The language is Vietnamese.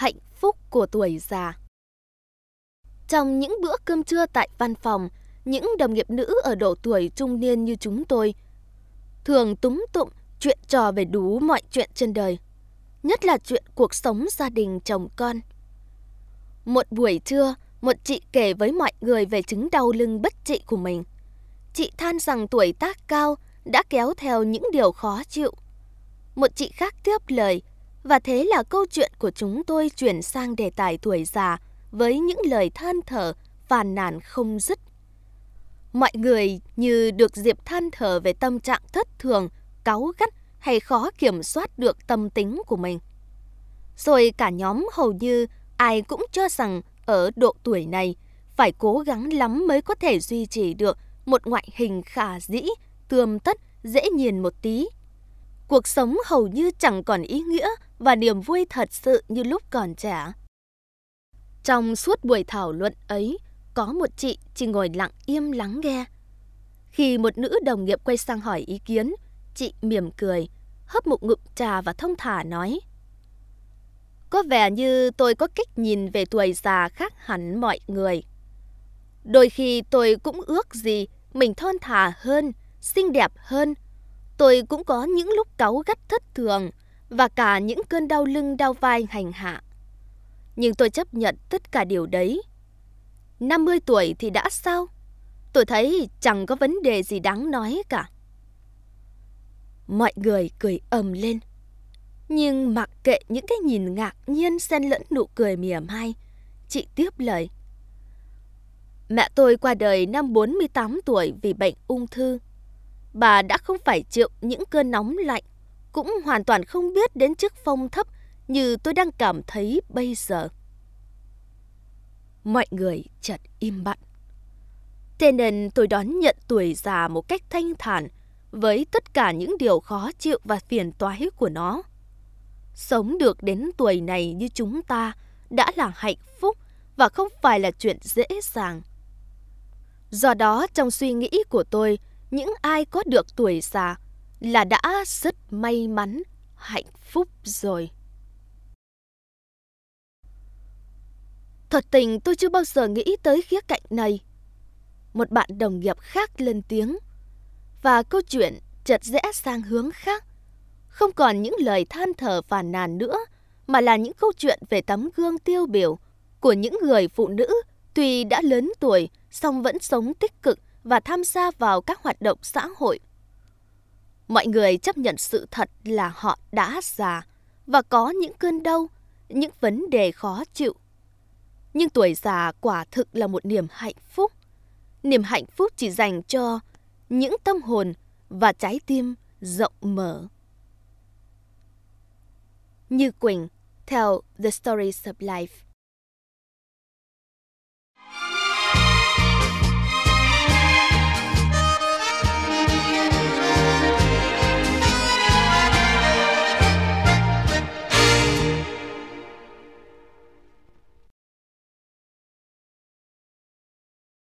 Hạnh phúc của tuổi già. Trong những bữa cơm trưa tại văn phòng, những đồng nghiệp nữ ở độ tuổi trung niên như chúng tôi thường túm tụm chuyện trò về đủ mọi chuyện trên đời, nhất là chuyện cuộc sống gia đình chồng con. Một buổi trưa, một chị kể với mọi người về chứng đau lưng bất trị của mình. Chị than rằng tuổi tác cao đã kéo theo những điều khó chịu. Một chị khác tiếp lời, và thế là câu chuyện của chúng tôi chuyển sang đề tài tuổi già với những lời than thở, phàn nàn không dứt. Mọi người như được dịp than thở về tâm trạng thất thường, cáu gắt hay khó kiểm soát được tâm tính của mình. Rồi cả nhóm hầu như ai cũng cho rằng ở độ tuổi này phải cố gắng lắm mới có thể duy trì được một ngoại hình khả dĩ, tươm tất, dễ nhìn một tí. Cuộc sống hầu như chẳng còn ý nghĩa và niềm vui thật sự như lúc còn trẻ. Trong suốt buổi thảo luận ấy, có một chị chỉ ngồi lặng im lắng nghe. Khi một nữ đồng nghiệp quay sang hỏi ý kiến, chị mỉm cười, hớp một ngụm trà và thong thả nói: "Có vẻ như tôi có cách nhìn về tuổi già khác hẳn mọi người. Đôi khi tôi cũng ước gì mình thon thả hơn, xinh đẹp hơn. Tôi cũng có những lúc cáu gắt thất thường và cả những cơn đau lưng đau vai hành hạ. Nhưng tôi chấp nhận tất cả điều đấy. 50 tuổi thì đã sao? Tôi thấy chẳng có vấn đề gì đáng nói cả." Mọi người cười ầm lên. Nhưng mặc kệ những cái nhìn ngạc nhiên xen lẫn nụ cười mỉa mai, chị tiếp lời: "Mẹ tôi qua đời năm 48 tuổi vì bệnh ung thư. Bà đã không phải chịu những cơn nóng lạnh, cũng hoàn toàn không biết đến chiếc phông thấp như tôi đang cảm thấy bây giờ." Mọi người chợt im bặt. Thế nên tôi đón nhận tuổi già một cách thanh thản với tất cả những điều khó chịu và phiền toái của nó. Sống được đến tuổi này như chúng ta đã là hạnh phúc và không phải là chuyện dễ dàng. Do đó, trong suy nghĩ của tôi, những ai có được tuổi già là đã rất may mắn, hạnh phúc rồi. Thật tình tôi chưa bao giờ nghĩ tới khía cạnh này. Một bạn đồng nghiệp khác lên tiếng, và câu chuyện chợt rẽ sang hướng khác. Không còn những lời than thở phàn nàn nữa, mà là những câu chuyện về tấm gương tiêu biểu của những người phụ nữ tuy đã lớn tuổi song vẫn sống tích cực và tham gia vào các hoạt động xã hội. Mọi người chấp nhận sự thật là họ đã già và có những cơn đau, những vấn đề khó chịu. Nhưng tuổi già quả thực là một niềm hạnh phúc. Niềm hạnh phúc chỉ dành cho những tâm hồn và trái tim rộng mở. Như Quỳnh, theo The Stories of Life.